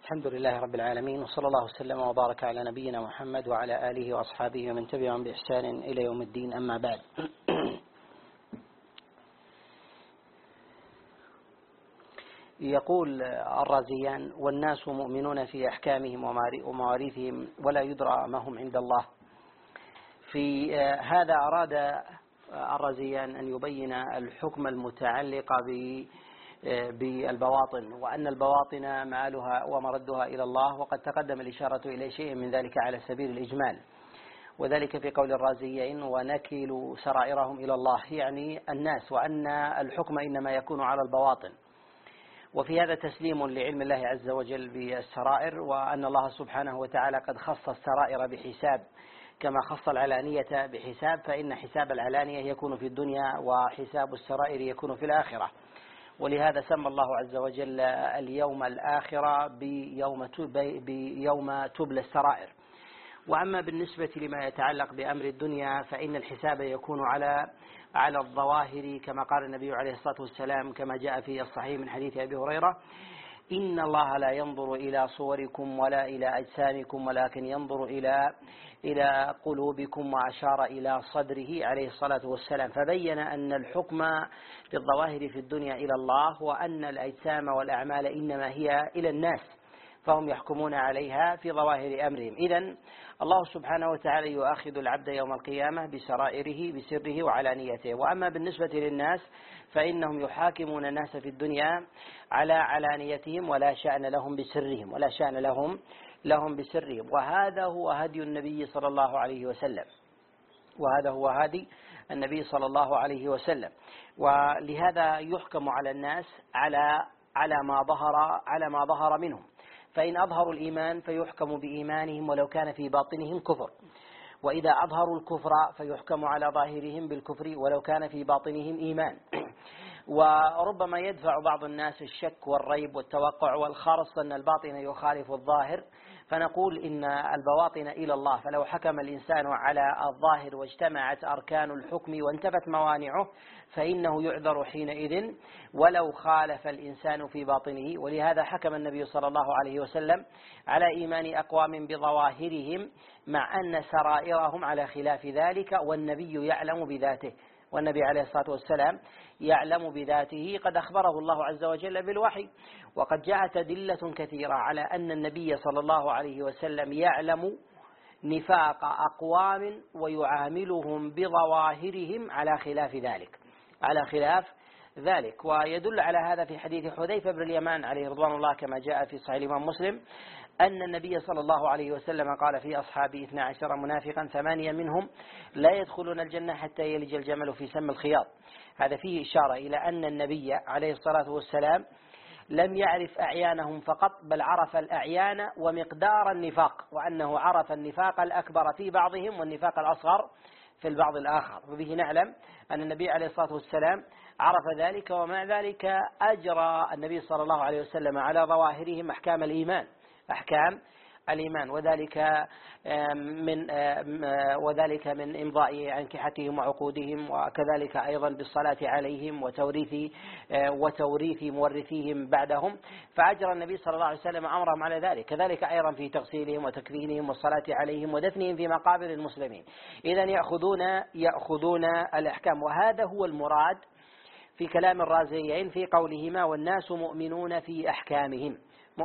الحمد لله رب العالمين، وصلى الله وسلم وبارك على نبينا محمد وعلى آله وأصحابه ومن تبعهم بإحسان إلى يوم الدين، أما بعد. يقول الرازيان: والناس مؤمنون في أحكامهم ومواريثهم ولا يدرى ما هم عند الله. في هذا أراد الرازيان أن يبين الحكم المتعلق بالبواطن، وأن البواطن مآلها ومردها إلى الله، وقد تقدم الإشارة إلى شيء من ذلك على سبيل الإجمال، وذلك في قول الرازيين: ونكل سرائرهم إلى الله، يعني الناس، وأن الحكم إنما يكون على البواطن. وفي هذا تسليم لعلم الله عز وجل بالسرائر، وأن الله سبحانه وتعالى قد خص السرائر بحساب كما خص العلانية بحساب، فإن حساب العلانية يكون في الدنيا وحساب السرائر يكون في الآخرة. ولهذا سمى الله عز وجل اليوم الآخر بيوم تبلى السرائر. وأما بالنسبة لما يتعلق بأمر الدنيا فإن الحساب يكون على الظواهر، كما قال النبي عليه الصلاة والسلام كما جاء في الصحيح من حديث أبي هريرة: إن الله لا ينظر إلى صوركم ولا إلى أجسامكم ولكن ينظر إلى قلوبكم، وأشار إلى صدره عليه الصلاة والسلام، فبين أن الحكم بالظواهر في الدنيا إلى الله، وأن الأجسام والأعمال إنما هي إلى الناس، فهم يحكمون عليها في ظواهر أمرهم. إذن الله سبحانه وتعالى يؤاخذ العبد يوم القيامة بسرائره بسره وعلانيته. وأما بالنسبة للناس فإنهم يحاكمون الناس في الدنيا على علانيتهم ولا شأن لهم بسرهم، وهذا هو هدي النبي صلى الله عليه وسلم. ولهذا يحكم على الناس على ما ظهر منهم، فإن أظهروا الإيمان فيحكم بإيمانهم ولو كان في باطنهم كفر، وإذا أظهروا الكفر فيحكم على ظاهرهم بالكفر ولو كان في باطنهم إيمان. وربما يدفع بعض الناس الشك والريب والتوقع والخرص أن الباطن يخالف الظاهر، فنقول إن البواطن إلى الله، فلو حكم الإنسان على الظاهر واجتمعت أركان الحكم وانتفت موانعه فإنه يعذر حينئذ ولو خالف الإنسان في باطنه. ولهذا حكم النبي صلى الله عليه وسلم على إيمان أقوام بظواهرهم مع أن سرائرهم على خلاف ذلك، والنبي يعلم بذاته، والنبي عليه الصلاة والسلام يعلم بذاته، قد أخبره الله عز وجل بالوحي. وقد جاءت أدلة كثيرة على أن النبي صلى الله عليه وسلم يعلم نفاق أقوام ويعاملهم بظواهرهم على خلاف ذلك. ويدل على هذا في حديث حذيفة بن اليمان عليه رضوان الله كما جاء في صحيح الإمام مسلم أن النبي صلى الله عليه وسلم قال في أصحابه 12 منافقا 8 منهم لا يدخلون الجنة حتى يلج الجمل في سم الخياط. هذا فيه إشارة إلى أن النبي عليه الصلاة والسلام لم يعرف أعيانهم فقط، بل عرف الأعيان ومقدار النفاق، وأنه عرف النفاق الأكبر في بعضهم والنفاق الأصغر في البعض الآخر. وبه نعلم أن النبي عليه الصلاة والسلام عرف ذلك، ومع ذلك أجرى النبي صلى الله عليه وسلم على ظواهرهم أحكام الإيمان، وذلك من إمضاء أنكحتهم وعقودهم، وكذلك أيضا بالصلاة عليهم وتوريث مورثيهم بعدهم، فأجرى النبي صلى الله عليه وسلم أمرهم على ذلك، كذلك أيضا في تغسيلهم وتكفينهم والصلاة عليهم ودفنهم في مقابر المسلمين. إذن يأخذون الأحكام، وهذا هو المراد في كلام الرازيين في قولهما: والناس مؤمنون في أحكامهم،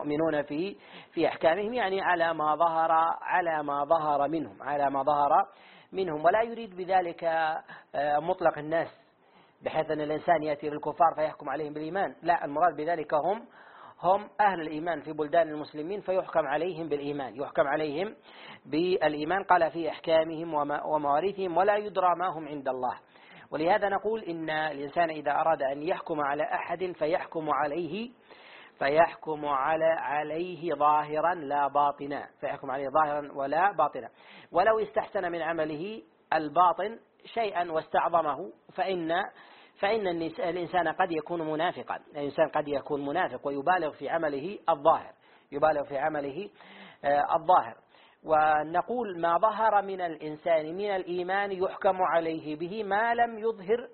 يعني على ما ظهر منهم، ولا يريد بذلك مطلق الناس بحيث أن الإنسان يأتي للكفار فيحكم عليهم بالإيمان، لا، المراد بذلك هم أهل الإيمان في بلدان المسلمين فيحكم عليهم بالإيمان. قال في أحكامهم ومواريثهم ولا يدرى ما هم عند الله. ولهذا نقول إن الإنسان إذا أراد أن يحكم على أحد فيحكم عليه ظاهرا لا باطنا، ولا باطنا. ولو استحسن من عمله الباطن شيئا واستعظمه فإن الإنسان قد يكون منافقا، الإنسان قد يكون منافق ويبالغ في عمله الظاهر. ونقول ما ظهر من الإنسان من الإيمان يحكم عليه به ما لم يظهر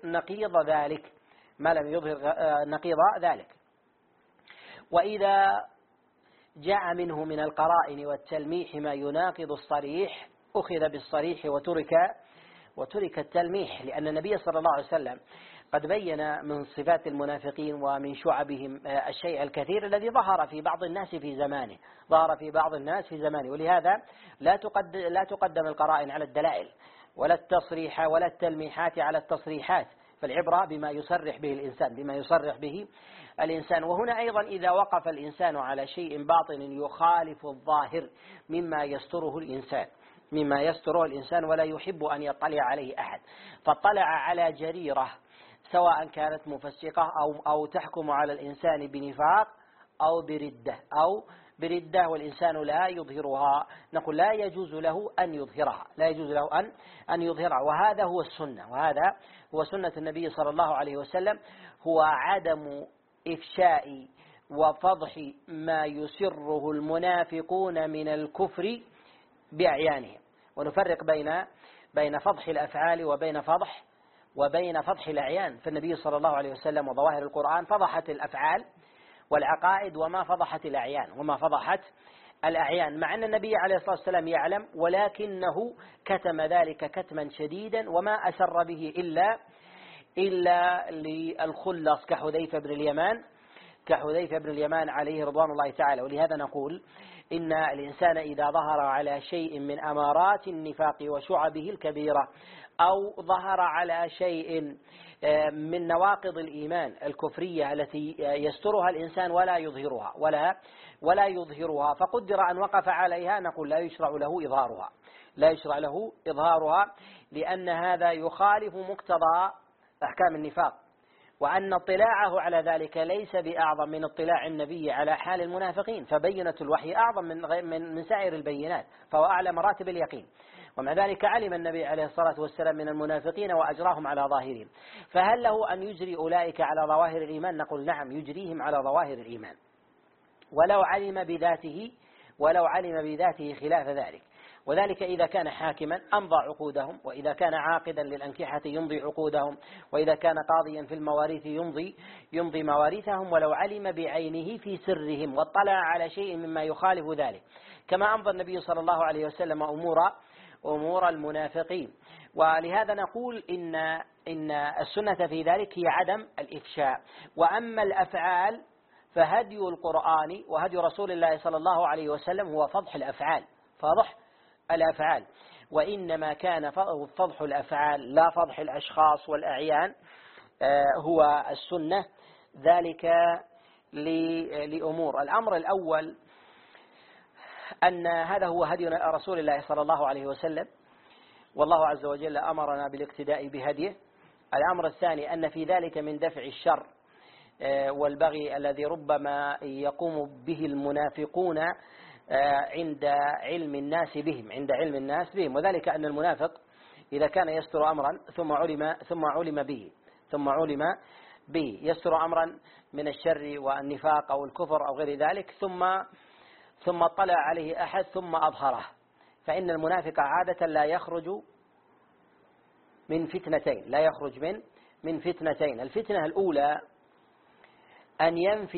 نقيض ذلك. وإذا جاء منه من القرائن والتلميح ما يناقض الصريح أخذ بالصريح وترك التلميح، لأن النبي صلى الله عليه وسلم قد بين من صفات المنافقين ومن شعبهم الشيء الكثير الذي ظهر في بعض الناس في زمانه، ولهذا لا تقدم القرائن على الدلائل ولا التصريح ولا التلميحات على التصريحات، فالعبرة بما يصرح به الإنسان. وهنا أيضا إذا وقف الإنسان على شيء باطن يخالف الظاهر مما يستره الإنسان ولا يحب أن يطلع عليه أحد، فاطلع على جريرة سواء كانت مفسقة أو تحكم على الإنسان بنفاق أو بردة والإنسان لا يظهرها، نقول لا يجوز له أن يظهرها، وهذا هو سنة النبي صلى الله عليه وسلم، هو عدم إفشاء وفضح ما يسره المنافقون من الكفر بأعيانهم. ونفرق بين فضح الأفعال وبين فضح الأعيان، فالنبي صلى الله عليه وسلم وظواهر القرآن فضحت الأفعال والعقائد وما فضحت الأعيان، مع أن النبي عليه الصلاة والسلام يعلم، ولكنه كتم ذلك كتما شديدا وما أسر به إلا للخلص كحذيفة بن اليمان عليه رضوان الله تعالى. ولهذا نقول إن الإنسان إذا ظهر على شيء من أمارات النفاق وشعبه الكبيرة أو ظهر على شيء من نواقض الإيمان الكفرية التي يسترها الإنسان ولا يظهرها فقدر أن وقف عليها، نقول لا يشرع له إظهارها، لأن هذا يخالف مقتضى أحكام النفاق، وأن اطلاعه على ذلك ليس بأعظم من اطلاع النبي على حال المنافقين، فبينة الوحي أعظم من سائر البينات، فهو أعلى مراتب اليقين، ومع ذلك علم النبي عليه الصلاة والسلام من المنافقين وأجراهم على ظاهرهم، فهل له أن يجري أولئك على ظواهر الإيمان؟ نقول نعم، يجريهم على ظواهر الإيمان ولو علم بذاته خلاف ذلك، وذلك إذا كان حاكما أمضى عقودهم، وإذا كان عاقدا للأنكحة يمضي عقودهم، وإذا كان قاضيا في المواريث يمضي مواريثهم، ولو علم بعينه في سرهم واطلع على شيء مما يخالف ذلك، كما أمضى النبي صلى الله عليه وسلم أمور المنافقين. ولهذا نقول إن السنة في ذلك هي عدم الإفشاء. وأما الأفعال فهدي القرآن وهدي رسول الله صلى الله عليه وسلم هو فضح الأفعال، وإنما كان فضح الأفعال لا فضح الأشخاص والأعيان هو السنة، ذلك لأمور. الأمر الأول أن هذا هو هدي رسول الله صلى الله عليه وسلم، والله عز وجل أمرنا بالاقتداء بهديه. الأمر الثاني أن في ذلك من دفع الشر والبغي الذي ربما يقوم به المنافقون عند علم الناس بهم، وذلك أن المنافق إذا كان يستر أمرا ثم علم به يستر أمرا من الشر والنفاق أو الكفر أو غير ذلك، ثم اطلع عليه أحد ثم أظهره، فإن المنافق عادة لا يخرج من فتنتين. الفتنة الأولى أن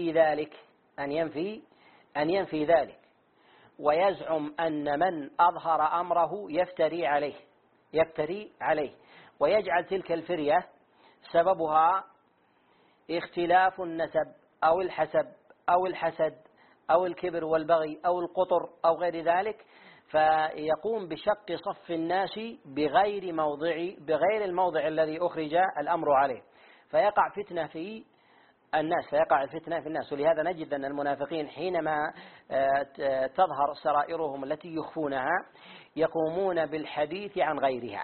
ينفي ذلك ويزعم أن من أظهر أمره يفتري عليه، ويجعل تلك الفرية سببها اختلاف النسب أو الحسد أو الكبر والبغي أو القطر أو غير ذلك، فيقوم بشق صف الناس بغير الموضع الذي أخرج الأمر عليه، فيقع الفتنة في الناس. ولهذا نجد أن المنافقين حينما تظهر سرائرهم التي يخفونها يقومون بالحديث عن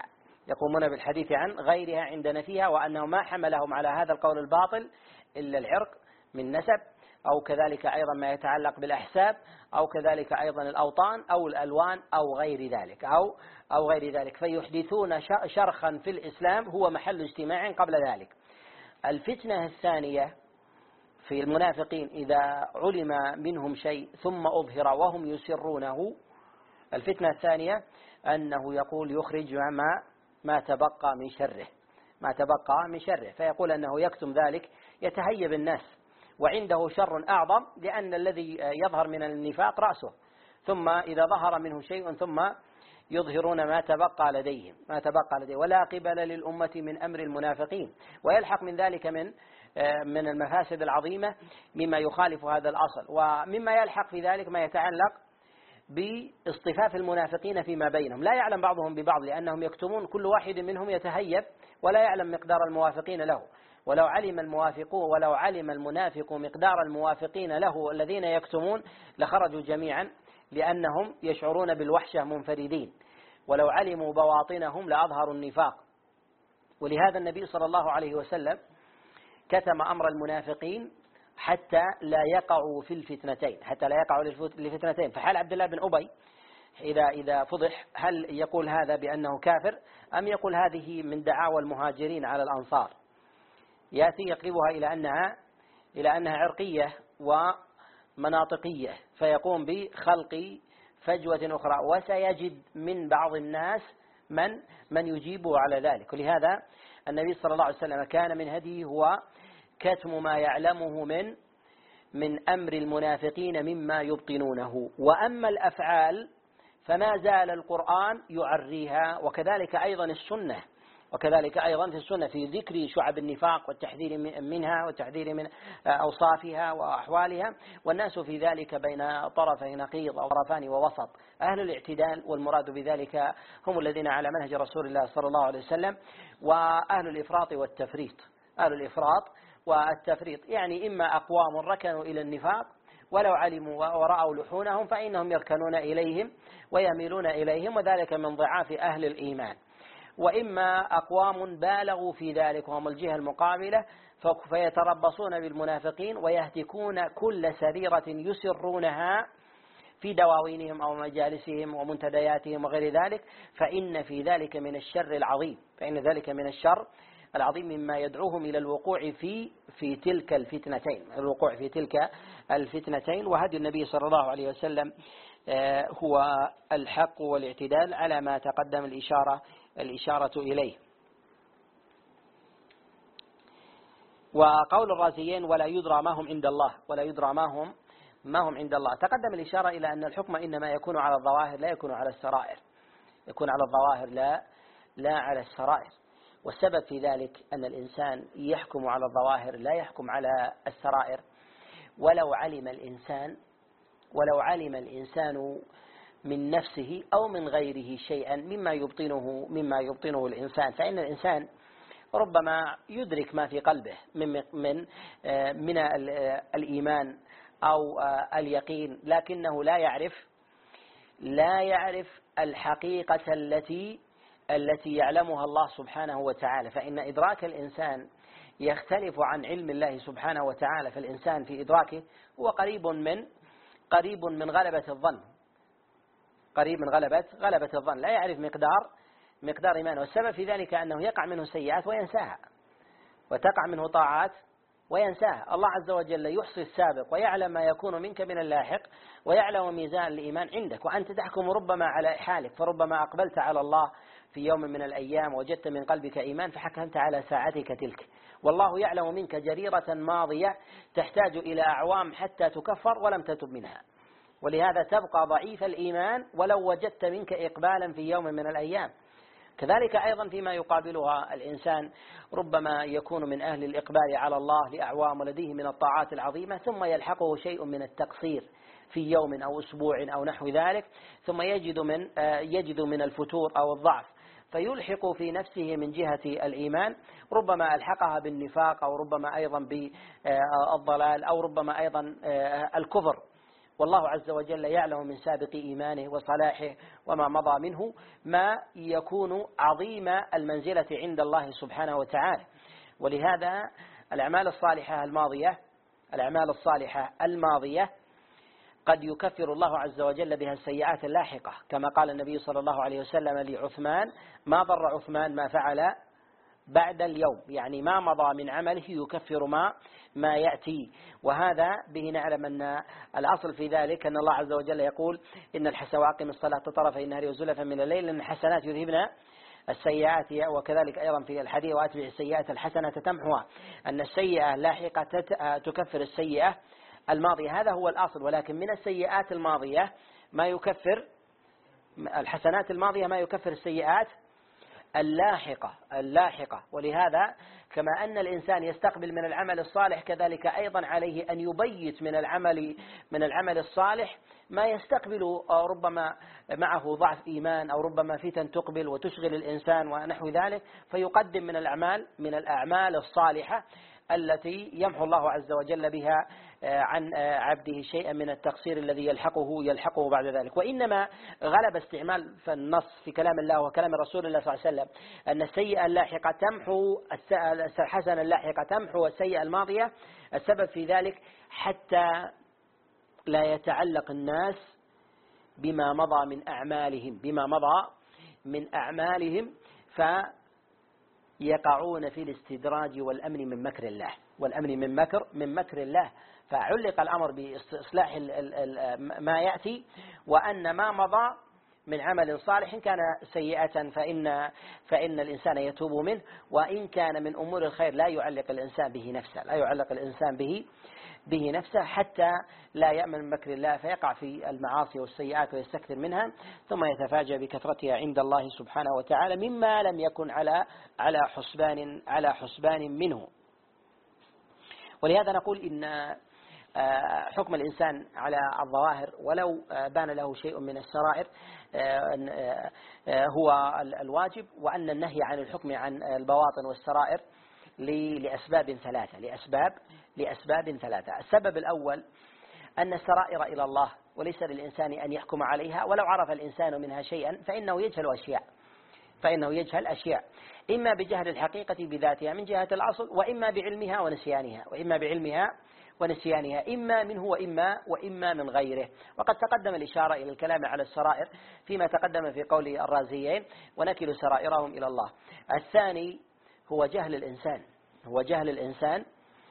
غيرها عند نفيها، وأنه ما حملهم على هذا القول الباطل إلا العرق من نسب، أو كذلك أيضا ما يتعلق بالأحساب، أو كذلك أيضا الأوطان أو الألوان أو غير ذلك، فيحدثون شرخا في الإسلام هو محل اجتماع قبل ذلك. الفتنة الثانية في المنافقين إذا علم منهم شيء ثم أظهر وهم يسرونه، الفتنة الثانية أنه يقول يخرج ما تبقى من شره، فيقول أنه يكتم ذلك يتهيب الناس وعنده شر أعظم، لأن الذي يظهر من النفاق رأسه، ثم إذا ظهر منه شيء ثم يظهرون ما تبقى لديهم ولا قبل للأمة من أمر المنافقين. ويلحق من ذلك من المفاسد العظيمة مما يخالف هذا الأصل. ومما يلحق في ذلك ما يتعلق باصطفاف المنافقين فيما بينهم، لا يعلم بعضهم ببعض لأنهم يكتمون، كل واحد منهم يتهيب ولا يعلم مقدار الموافقين له. ولو علم المنافق مقدار الموافقين له الذين يكتمون لخرجوا جميعا، لأنهم يشعرون بالوحشة منفردين، ولو علموا بواطنهم لأظهروا النفاق. ولهذا النبي صلى الله عليه وسلم كتم أمر المنافقين حتى لا يقعوا في الفتنتين. فحال عبد الله بن أبي إذا فضح، هل يقول هذا بأنه كافر أم يقول هذه من دعاوى المهاجرين على الأنصار؟ يأتي يقلبها إلى أنها عرقية ومناطقية، فيقوم بخلق فجوة أخرى، وسيجد من بعض الناس من يجيبه على ذلك. ولهذا النبي صلى الله عليه وسلم كان من هديه هو كتم ما يعلمه من أمر المنافقين مما يبطنونه. وأما الأفعال فما زال القرآن يعريها، وكذلك أيضا في السنة في ذكر شعب النفاق والتحذير منها والتحذير من أوصافها وأحوالها، والناس في ذلك بين طرفي نقيض أو طرفان ووسط. أهل الاعتدال والمراد بذلك هم الذين على منهج رسول الله صلى الله عليه وسلم، وأهل الإفراط والتفريط يعني إما أقوام ركنوا إلى النفاق ولو علموا ورأوا لحونهم فإنهم يركنون إليهم ويميلون إليهم، وذلك من ضعاف أهل الإيمان. وإما أقوام بالغوا في ذلك وهم الجهة المقابلة فيتربصون بالمنافقين ويهتكون كل سريرة يسرونها في دواوينهم أو مجالسهم ومنتدياتهم وغير ذلك، فإن في ذلك من الشر العظيم مما يدعوهم إلى الوقوع في تلك الفتنتين. وهدي النبي صلى الله عليه وسلم هو الحق والاعتدال على ما تقدم الإشارة إليه. وقول الرازيين ولا يدرى ما هم عند الله تقدم الإشارة إلى أن الحكم إنما يكون على الظواهر لا يكون على السرائر، لا على السرائر. والسبب في ذلك أن الإنسان يحكم على الظواهر لا يحكم على السرائر. ولو علم الإنسان من نفسه أو من غيره شيئا مما يبطنه الإنسان، فإن الإنسان ربما يدرك ما في قلبه من الإيمان أو اليقين، لكنه لا يعرف الحقيقة التي يعلمها الله سبحانه وتعالى. فإن إدراك الإنسان يختلف عن علم الله سبحانه وتعالى، فالإنسان في إدراكه هو قريب من غلبة الظن، لا يعرف مقدار إيمانه. والسبب في ذلك أنه يقع منه سيئات وينساها، وتقع منه طاعات وينساها. الله عز وجل يحصي السابق ويعلم ما يكون منك من اللاحق، ويعلم ميزان الإيمان عندك، وأنت تحكم ربما على حالك، فربما أقبلت على الله في يوم من الأيام وجدت من قلبك إيمان فحكمت على ساعتك تلك، والله يعلم منك جريرة ماضية تحتاج إلى أعوام حتى تكفر ولم تتب منها، ولهذا تبقى ضعيف الإيمان ولو وجدت منك إقبالا في يوم من الأيام. كذلك أيضا فيما يقابلها الإنسان ربما يكون من أهل الإقبال على الله لأعوام ولديه من الطاعات العظيمة، ثم يلحقه شيء من التقصير في يوم أو أسبوع أو نحو ذلك، ثم يجد من الفتور أو الضعف، فيلحق في نفسه من جهة الإيمان ربما ألحقها بالنفاق أو ربما أيضا بالضلال أو ربما أيضا الكفر. والله عز وجل يعلم من سابق إيمانه وصلاحه وما مضى منه ما يكون عظيم المنزلة عند الله سبحانه وتعالى. ولهذا الأعمال الصالحة الماضية قد يكفر الله عز وجل بها السيئات اللاحقة، كما قال النبي صلى الله عليه وسلم لعثمان: ما ضر عثمان ما فعل بعد اليوم، يعني ما مضى من عمله يكفر ما يأتي. وهذا به نعلم أن الأصل في ذلك أن الله عز وجل يقول: إن الحسنات وأقم الصلاة طرفي النهار وزلفا من الليل، إن الحسنات يذهبن السيئات وكذلك أيضا في الحديث وأتبع السيئات الحسنة تمحوها، أن السيئة اللاحقة تكفر السيئة الماضية، هذا هو الأصل. ولكن من السيئات الماضية ما يكفر الحسنات الماضية ما يكفر السيئات اللاحقة. ولهذا كما أن الإنسان يستقبل من العمل الصالح كذلك أيضا عليه أن يبيت من العمل الصالح ما يستقبل ربما معه ضعف إيمان أو ربما فتن تقبل وتشغل الإنسان ونحو ذلك، فيقدم من الأعمال الصالحة التي يمحو الله عز وجل بها عن عبده شيئا من التقصير الذي يلحقه بعد ذلك. وإنما غلب استعمال في النص في كلام الله وكلام رسول الله صلى الله عليه وسلم أن السيئة اللاحقة تمحو الحسنة اللاحقة تمحو السيئة الماضية. السبب في ذلك حتى لا يتعلق الناس بما مضى من أعمالهم فيقعون في الاستدراج والأمن من مكر الله. فعلق الأمر بإصلاح ما يأتي، وأن ما مضى من عمل صالح كان سيئة فإن الإنسان يتوب منه، وإن كان من أمور الخير لا يعلق الإنسان به نفسه حتى لا يأمن من مكر الله فيقع في المعاصي والسيئات ويستكثر منها، ثم يتفاجأ بكثرتها عند الله سبحانه وتعالى مما لم يكن على حسبان منه. ولهذا نقول إن حكم الإنسان على الظواهر ولو بان له شيء من السرائر هو الواجب، وأن النهي عن الحكم عن البواطن والسرائر لأسباب ثلاثة. السبب الأول أن السرائر إلى الله، وليس للإنسان أن يحكم عليها، ولو عرف الإنسان منها شيئا فإنه يجهل أشياء إما بجهل الحقيقة بذاتها من جهة الأصل، وإما بعلمها ونسيانها، إما منه وإما من غيره. وقد تقدم الإشارة إلى الكلام على السرائر فيما تقدم في قول الرازيين ونكل سرائرهم إلى الله. الثاني هو جهل الإنسان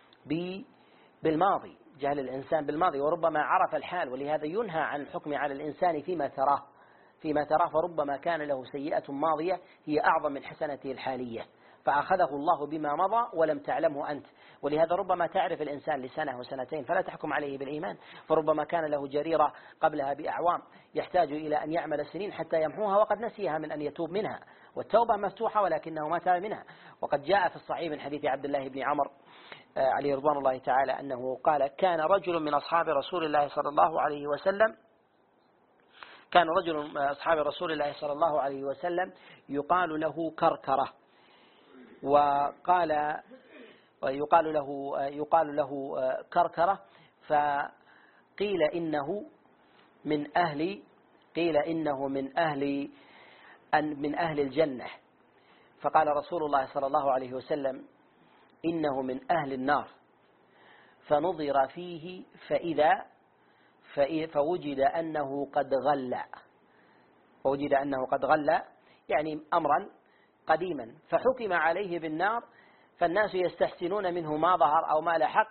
بالماضي، وربما عرف الحال، ولهذا ينهى عن الحكم على الإنسان فيما تراه، فربما كان له سيئة ماضية هي أعظم من حسنته الحالية فأخذه الله بما مضى ولم تعلمه أنت. ولهذا ربما تعرف الإنسان لسنة وسنتين فلا تحكم عليه بالإيمان، فربما كان له جريرة قبلها بأعوام يحتاج إلى أن يعمل سنين حتى يمحوها وقد نسيها من أن يتوب منها، والتوبة مفتوحة ولكنه ما تاب منها. وقد جاء في الصحيح من حديث عبد الله بن عمر عليه رضوان الله تعالى أنه قال: كان رجل من أصحاب رسول الله صلى الله عليه وسلم يقال له كركرة، يقال له كركرة، فقيل إنه من أهل الجنة، فقال رسول الله صلى الله عليه وسلم: إنه من أهل النار. فنظر فيه فوجد أنه قد غلى، يعني أمرا قديما، فحكم عليه بالنار، فالناس يستحسنون منه ما ظهر أو ما لحق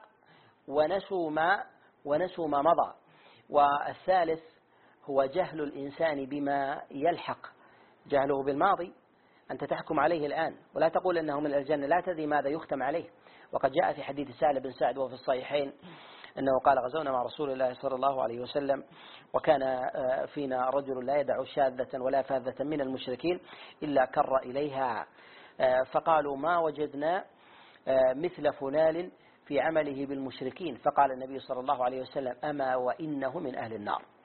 ونسوا ما مضى. والثالث هو جهل الإنسان بما يلحق، جهله بالماضي، أنت تحكم عليه الآن ولا تقول أنه من الجنة، لا تدري ماذا يختم عليه. وقد جاء في حديث سهل بن سعد وفي الصحيحين أنه قال: غزونا مع رسول الله صلى الله عليه وسلم، وكان فينا رجل لا يدع شاذة ولا فاذة من المشركين إلا كر إليها، فقالوا: ما وجدنا مثل فلان في عمله بالمشركين. فقال النبي صلى الله عليه وسلم: أما وإنه من أهل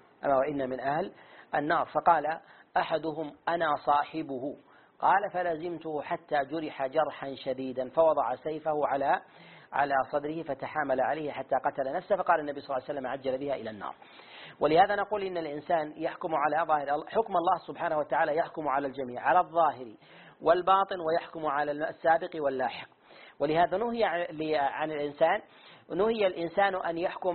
النار. فقال أحدهم: أنا صاحبه. قال: فلزمته حتى جرح جرحا شديدا، فوضع سيفه على صدره فتحامل عليه حتى قتل نفسه، فقال النبي صلى الله عليه وسلم: عجل بها إلى النار. ولهذا نقول إن الإنسان يحكم على ظاهر حكم الله سبحانه وتعالى، يحكم على الجميع، على الظاهر والباطن، ويحكم على السابق واللاحق. ولهذا نهي الإنسان أن يحكم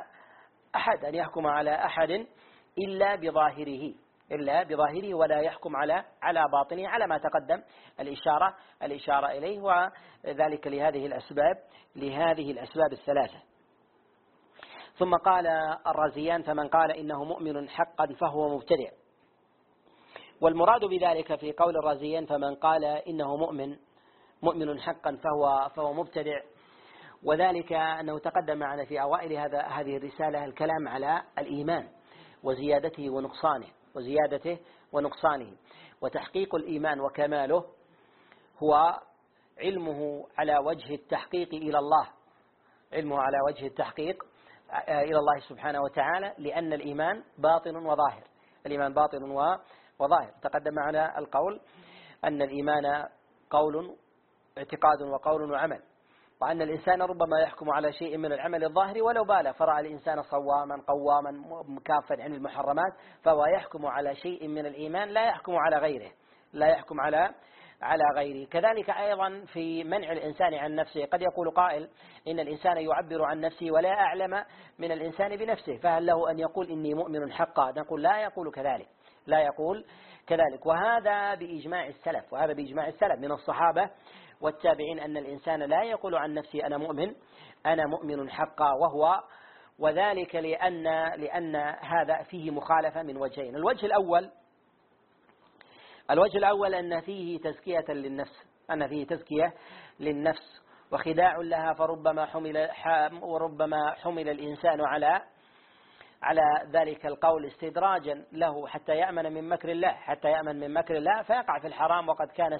على أحد إلا بظاهره ولا يحكم على باطنه، على ما تقدم الإشارة إليه، وذلك لهذه الأسباب الثلاثة. ثم قال الرازيان: فمن قال إنه مؤمن حقا فهو مبتدع، والمراد بذلك في قول الرازيين فمن قال إنه مؤمن حقا فهو مبتدع، وذلك أنه تقدم معنا في أوائل هذه الرسالة الكلام على الإيمان وزيادته ونقصانه، وتحقيق الإيمان وكماله هو علمه على وجه التحقيق إلى الله، إلى الله سبحانه وتعالى، لأن الإيمان باطن وظاهر. تقدم معنا القول أن الإيمان اعتقاد وقول وعمل، وأن الإنسان ربما يحكم على شيء من العمل الظاهر ولو بالغ، فرأى الإنسان صواما قواما مكافا عن المحرمات، فهو يحكم على شيء من الإيمان لا يحكم على غيره. كذلك أيضا في منع الإنسان عن نفسه، قد يقول قائل إن الإنسان يعبر عن نفسه ولا أعلم من الإنسان بنفسه، فهل له أن يقول إني مؤمن حقا؟ نقول لا يقول كذلك، وهذا بإجماع السلف من الصحابة والتابعين، أن الإنسان لا يقول عن نفسه أنا مؤمن حقا، وذلك لأن هذا فيه مخالفة من وجهين. الوجه الأول أن فيه تزكية للنفس وخداع لها، وربما حمل الإنسان على ذلك القول استدراجا له حتى يأمن من مكر الله فيقع في الحرام وقد كان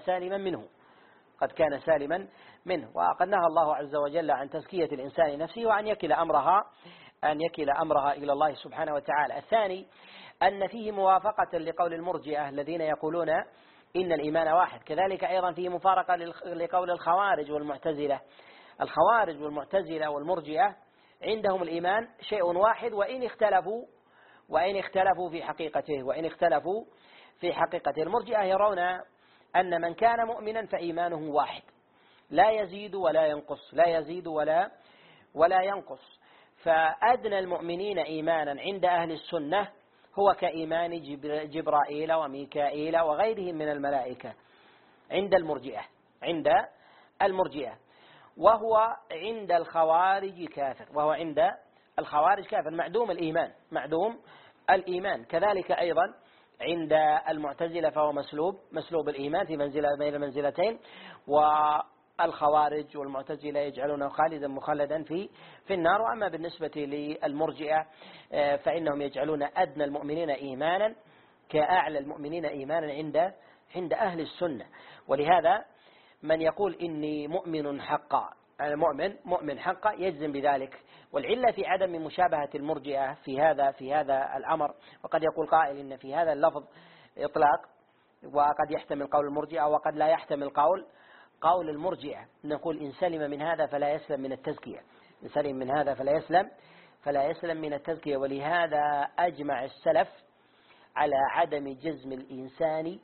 سالما منه. وقد نهى الله عز وجل عن تزكية الإنسان نفسه وأن يكل أمرها إلى الله سبحانه وتعالى. الثاني أن فيه موافقة لقول المرجئة الذين يقولون إن الإيمان واحد، كذلك أيضا فيه مفارقة لقول الخوارج والمعتزلة والمرجئة، عندهم الإيمان شيء واحد وإن اختلفوا في حقيقته. المرجئة يرون أن من كان مؤمنا فإيمانه واحد لا يزيد ولا ينقص، فأدنى المؤمنين إيمانا عند أهل السنة هو كإيمان جبرائيل وميكائيل وغيرهم من الملائكة عند المرجئة، وهو عند الخوارج كافر معدوم الإيمان. كذلك أيضا عند المعتزلة فهو مسلوب الإيمان في منزلة بين المنزلتين، والخوارج والمعتزلة يجعلونه مخلدا في النار. وأما بالنسبة للمرجئة فإنهم يجعلون أدنى المؤمنين إيمانا كأعلى المؤمنين إيمانا عند أهل السنة. ولهذا من يقول إني مؤمن حقا، أنا مؤمن حقا، يجزم بذلك. والعلة في عدم مشابهة المرجئة في هذا الأمر. وقد يقول قائل إن في هذا اللفظ إطلاق، وقد يحتمل قول المرجئة وقد لا يحتمل قول المرجئة. نقول إن سلم من هذا فلا يسلم من التزكية، ولهذا أجمع السلف على عدم جزم الإنسان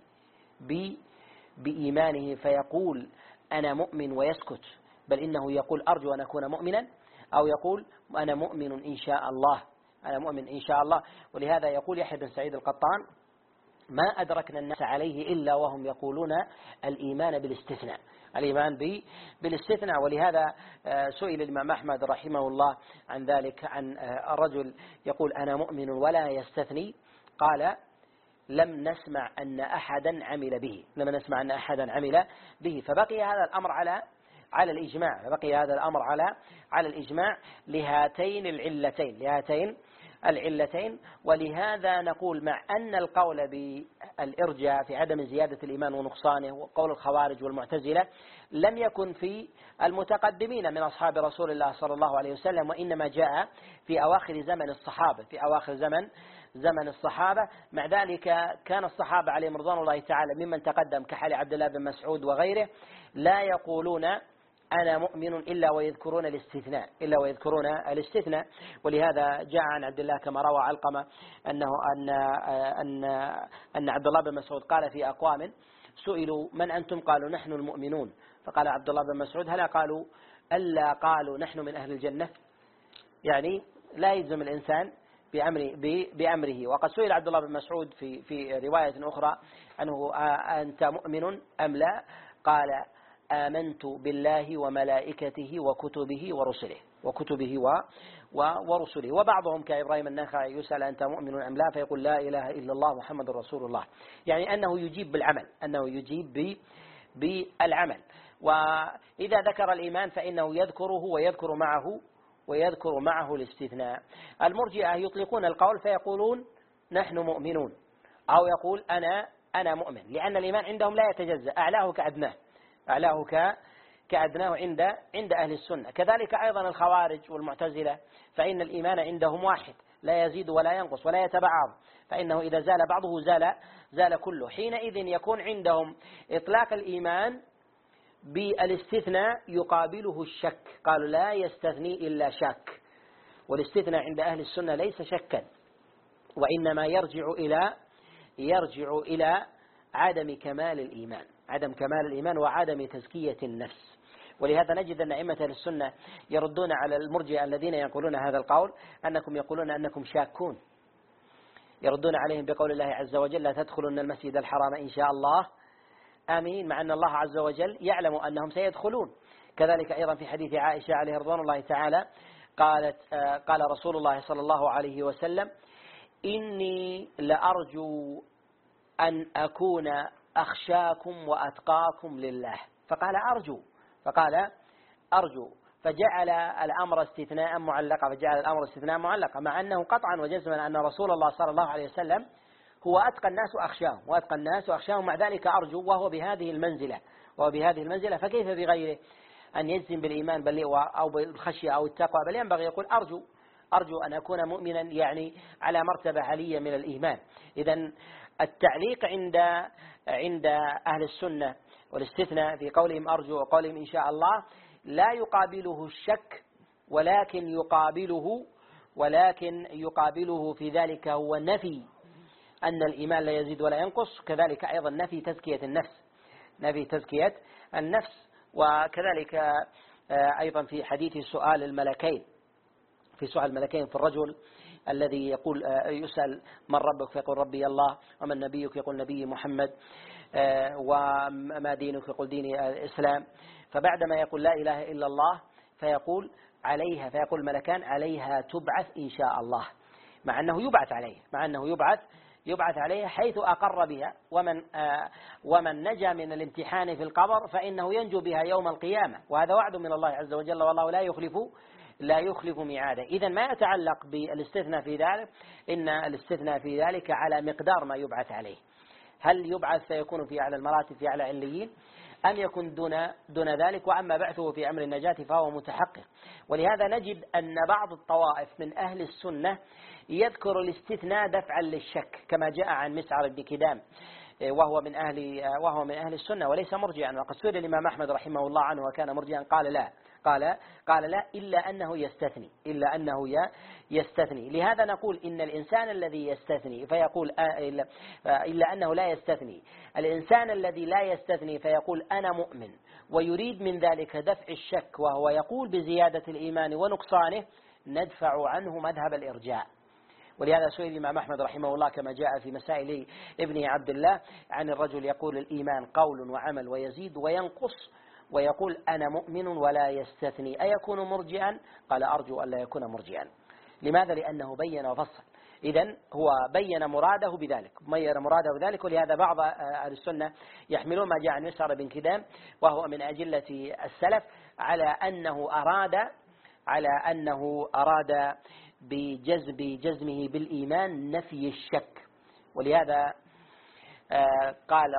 بإيمانه فيقول أنا مؤمن ويسكت، بل إنه يقول أرجو أن أكون مؤمنا، أو يقول أنا مؤمن إن شاء الله. ولهذا يقول يحيى بن سعيد القطان ما أدركنا الناس عليه إلا وهم يقولون الإيمان بالاستثناء. ولهذا سئل الإمام أحمد رحمه الله عن ذلك، عن رجل يقول أنا مؤمن ولا يستثني، قال لم نسمع أن أحدا عمل به. فبقي هذا الأمر على الإجماع لهاتين العلتين. ولهذا نقول مع أن القول بالإرجاء في عدم زيادة الإيمان ونقصانه وقول الخوارج والمعتزلة لم يكن في المتقدمين من أصحاب رسول الله صلى الله عليه وسلم، وإنما جاء في أواخر زمن الصحابة. مع ذلك كان الصحابة عليهم رضوان الله تعالى ممن تقدم كحال عبد الله بن مسعود وغيره لا يقولون أنا مؤمن إلا ويذكرون الاستثناء. ولهذا جاء عن عبد الله كما روى علقمة أن عبد الله بن مسعود قال في أقوام سئلوا من أنتم؟ قالوا نحن المؤمنون. فقال عبد الله بن مسعود ألا قالوا نحن من أهل الجنة؟ يعني لا يلزم الإنسان بأمره. وقد سئل عبد الله بن مسعود في رواية أخرى أنه أنت مؤمن أم لا؟ قال آمنت بالله وملائكته وكتبه ورسله. وكتبه ورسله. وبعضهم كإبراهيم النخعي يسأل أنت مؤمن أم لا فيقول لا إله إلا الله محمد رسول الله، يعني أنه يجيب بالعمل، أنه يجيب بالعمل. وإذا ذكر الإيمان فإنه يذكره ويذكر معه الاستثناء. المرجئة يطلقون القول فيقولون نحن مؤمنون، أو يقول أنا مؤمن، لأن الإيمان عندهم لا يتجزأ، أعلاه كأدناه عند أهل السنة. كذلك أيضا الخوارج والمعتزلة فإن الإيمان عندهم واحد لا يزيد ولا ينقص ولا يتبعض، فإنه إذا زال بعضه زال كله. حينئذ يكون عندهم إطلاق الإيمان بالاستثناء يقابله الشك، قالوا لا يستثني إلا شك. والاستثناء عند أهل السنة ليس شكا، وإنما يرجع إلى عدم كمال الإيمان وعدم تزكية النفس. ولهذا نجد أن أئمة أهل السنة يردون على المرجئة الذين يقولون هذا القول أنكم يقولون أنكم شاكون، يردون عليهم بقول الله عز وجل لا تدخلن المسجد الحرام إن شاء الله آمين، مع أن الله عز وجل يعلم أنهم سيدخلون. كذلك أيضا في حديث عائشة عليه رضوان الله تعالى قال رسول الله صلى الله عليه وسلم إني لأرجو أن أكون أخشاكم وأتقاكم لله، فقال أرجو فجعل الأمر استثناء معلقا، مع أنه قطعا وجزما أن رسول الله صلى الله عليه وسلم هو أتقى الناس وأخشاهم، مع ذلك أرجو، وهو بهذه المنزلة فكيف بغيره أن يجزم بالإيمان أو بالخشية أو التقوى، بل ينبغي يقول أرجو أن أكون مؤمنا، يعني على مرتبة عالية من الإيمان. إذن التعليق عند أهل السنة والاستثناء في قولهم أرجو وقولهم إن شاء الله لا يقابله الشك، ولكن يقابله في ذلك هو نفي أن الإيمان لا يزيد ولا ينقص، كذلك أيضا نفي تزكية النفس. وكذلك أيضا في حديث سؤال الملكين في الرجل الذي يسأل من ربك فيقول ربي الله، ومن نبيك يقول نبي محمد، وما دينك يقول ديني الإسلام، فبعدما يقول لا إله إلا الله فيقول الملكان عليها تبعث إن شاء الله، مع أنه يبعث عليها حيث أقر بها، ومن نجا من الامتحان في القبر فإنه ينجو بها يوم القيامة، وهذا وعد من الله عز وجل، والله لا يخلف ميعاده. إذن ما يتعلق بالاستثناء في ذلك، إن الاستثناء في ذلك على مقدار ما يبعث عليه، هل يبعث فيكون في أعلى المراتب في أعلى عليين، أم يكون دون ذلك، وأما بعثه في أمر النجاة فهو متحقق. ولهذا نجد أن بعض الطوائف من أهل السنة يذكر الاستثناء دفعا للشك، كما جاء عن مسعر بن كدام وهو من أهل السنة وليس مرجئا، وقد سئل الإمام أحمد رحمه الله عنه وكان مرجئا قال لا إلا أنه يستثني. لهذا نقول إن الإنسان الذي يستثني فيقول إلا أنه لا يستثني، الإنسان الذي لا يستثني فيقول أنا مؤمن ويريد من ذلك دفع الشك، وهو يقول بزيادة الإيمان ونقصانه، ندفع عنه مذهب الإرجاء. ولهذا سئل الإمام أحمد رحمه الله كما جاء في مسائل ابن عبد الله عن الرجل يقول الإيمان قول وعمل ويزيد وينقص، ويقول أنا مؤمن ولا يستثني، أيكون مرجئا؟ قال أرجو أن لا يكون مرجئا. لماذا؟ لأنه بين وفصل. إذن هو بين مراده بذلك، ولهذا بعض أهل السنة يحملون ما جاء عن مسعر بن كدام وهو من أجلة السلف على أنه أراد بجزمه بالإيمان نفي الشك. ولهذا قال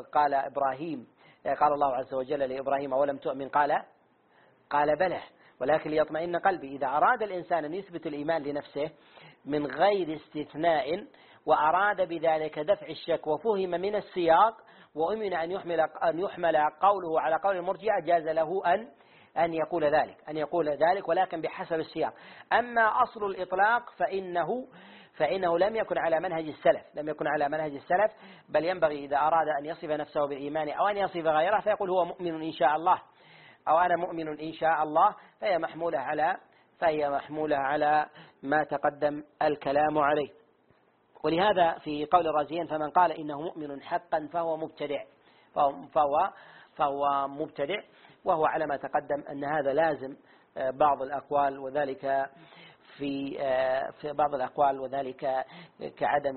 الله عز وجل لإبراهيم أولم تؤمن؟ قال بلى ولكن ليطمئن قلبي. إذا أراد الإنسان أن يثبت الإيمان لنفسه من غير استثناء وأراد بذلك دفع الشك وفهم من السياق وأمن أن يحمل قوله على قول المرجئة، جاز له أن يقول ذلك ولكن بحسب السياق. أما أصل الإطلاق فإنه لم يكن على منهج السلف، بل ينبغي إذا أراد أن يصف نفسه بالإيمان أو أن يصف غيره فيقول هو مؤمن إن شاء الله أو أنا مؤمن إن شاء الله، فهي محمولة على ما تقدم الكلام عليه. ولهذا في قول الرازيين فمن قال إنه مؤمن حقا فهو مبتدع، وهو على ما تقدم أن هذا لازم بعض الأقوال، وذلك في بعض الأقوال، وذلك كعدم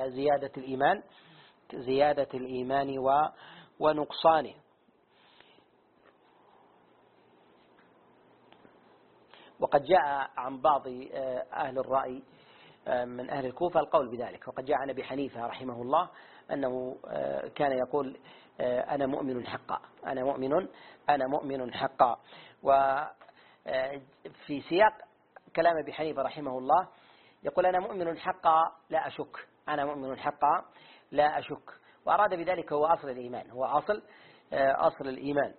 زيادة الإيمان ونقصانه. وقد جاء عن بعض أهل الرأي من أهل الكوفة القول بذلك، وقد جاء عن أبي حنيفة رحمه الله أنه كان يقول أنا مؤمن حقا، أنا مؤمن حقا. وفي سياق كلام أبي حنيفة رحمه الله يقول أنا مؤمن حقا لا أشك، أنا مؤمن حقا لا أشك، وأراد بذلك هو أصل الإيمان، هو أصل الإيمان.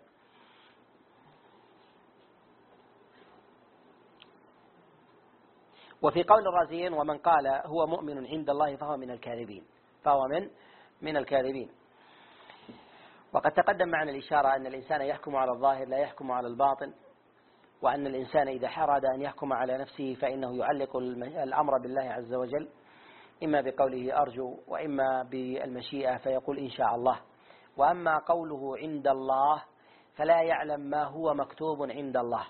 وفي قول الرازيين ومن قال هو مؤمن عند الله فهو من الكاذبين، من الكاذبين. وقد تقدم معنا الإشارة أن الإنسان يحكم على الظاهر لا يحكم على الباطن، وأن الإنسان إذا أراد أن يحكم على نفسه فإنه يعلق الأمر بالله عز وجل، إما بقوله أرجو وإما بالمشيئة فيقول إن شاء الله. وأما قوله عند الله فلا يعلم ما هو مكتوب عند الله،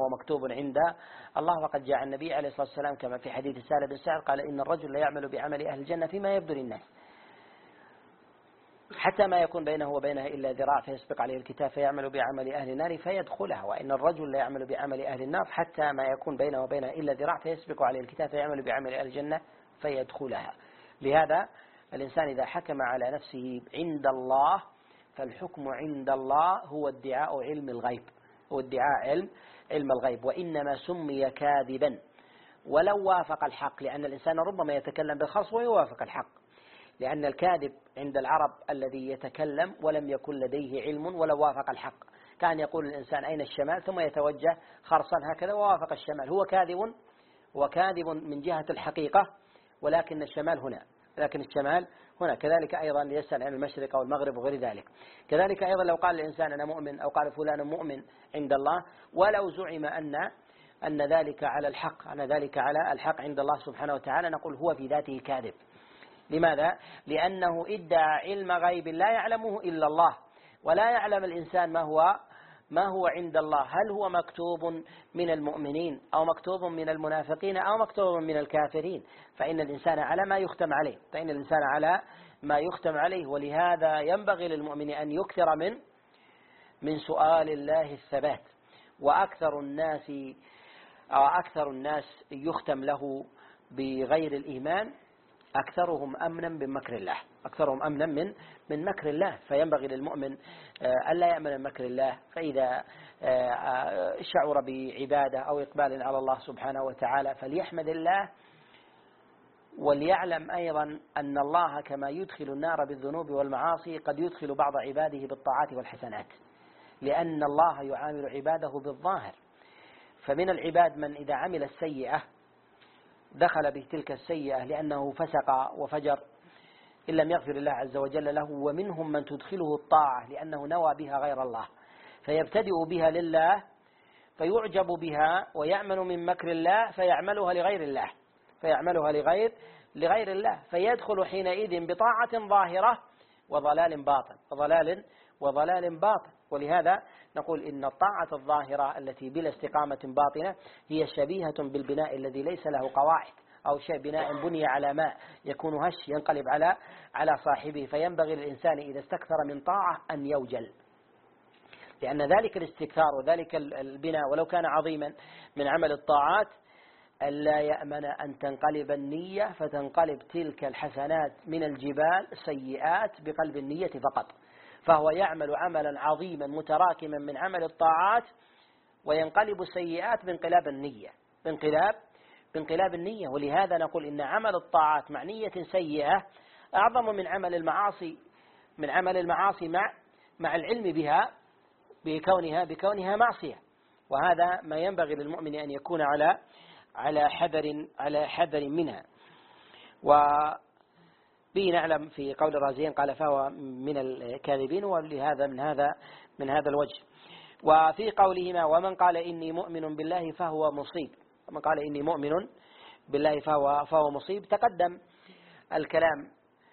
وقد جاء النبي عليه الصلاة والسلام كما في حديث سهل بن سعد قال إن الرجل لا يعمل بعمل أهل الجنة فيما يبدو للناس حتى ما يكون بينه وبينها إلا ذراع فيسبق عليه الكتاب فيعمل بعمل أهل النار فيدخلها، وإن الرجل لا يعمل بعمل أهل النار حتى ما يكون بينه وبينها إلا ذراع فيسبق عليه الكتاب فيعمل بعمل أهل الجنة فيدخلها. لهذا الإنسان إذا حكم على نفسه عند الله فالحكم عند الله هو ادعاء علم الغيب، علم الغيب، وإنما سمي كاذبا ولو وافق الحق، لأن الإنسان ربما يتكلم بالخص ويوافق الحق، لأن الكاذب عند العرب الذي يتكلم ولم يكن لديه علم ولو وافق الحق. كان يقول الإنسان أين الشمال ثم يتوجه خرصا هكذا ووافق الشمال، هو كاذب من جهة الحقيقة، ولكن الشمال هنا كذلك أيضا يسأل عن المشرق أو المغرب وغير ذلك. كذلك أيضا لو قال الإنسان أنا مؤمن أو قال فلان مؤمن عند الله ولو زعم أن ذلك على الحق عند الله سبحانه وتعالى، نقول هو في ذاته كاذب. لماذا؟ لأنه ادعى علم غيب لا يعلمه إلا الله، ولا يعلم الإنسان ما هو عند الله، هل هو مكتوب من المؤمنين أو مكتوب من المنافقين أو مكتوب من الكافرين، فإن الإنسان على ما يختم عليه. ولهذا ينبغي للمؤمن أن يكثر من سؤال الله الثبات. وأكثر الناس يختم له بغير الإيمان أكثرهم أمنا من مكر الله، فينبغي للمؤمن ألا يأمن من مكر الله. فإذا شعر بعبادة أو إقبال على الله سبحانه وتعالى فليحمد الله، وليعلم أيضا أن الله كما يدخل النار بالذنوب والمعاصي قد يدخل بعض عباده بالطاعات والحسنات، لأن الله يعامل عباده بالظاهر. فمن العباد من إذا عمل السيئة دخل به تلك السيئة لأنه فسق وفجر إن لم يغفر الله عز وجل له، ومنهم من تدخله الطاعة لأنه نوى بها غير الله فيبتدئ بها لله فيعجب بها ويأمن من مكر الله فيعملها لغير الله فيدخل حينئذ بطاعة ظاهرة وضلال باطن. ولهذا نقول إن الطاعة الظاهرة التي بلا استقامة باطنة هي شبيهة بالبناء الذي ليس له قواعد، أو شيء بناء بني على ماء يكون هش ينقلب على صاحبه. فينبغي للإنسان إذا استكثر من طاعة أن يوجل، لأن ذلك الاستكثار وذلك البناء ولو كان عظيما من عمل الطاعات ألا يأمن أن تنقلب النية فتنقلب تلك الحسنات من الجبال سيئات بقلب النية فقط، فهو يعمل عملا عظيما متراكما من عمل الطاعات وينقلب السيئات بانقلاب النية. ولهذا نقول إن عمل الطاعات مع نية سيئة أعظم من عمل المعاصي مع العلم بها بكونها معصية. وهذا ما ينبغي للمؤمن أن يكون على حذر منها. وبه نعلم في قول الرازيين قال فهو من الكاذبين، ولهذا من هذا الوجه. وفي قولهما ومن قال إني مؤمن بالله فهو مصيب، ومن قال إني مؤمن بالله فهو مصيب، تقدم الكلام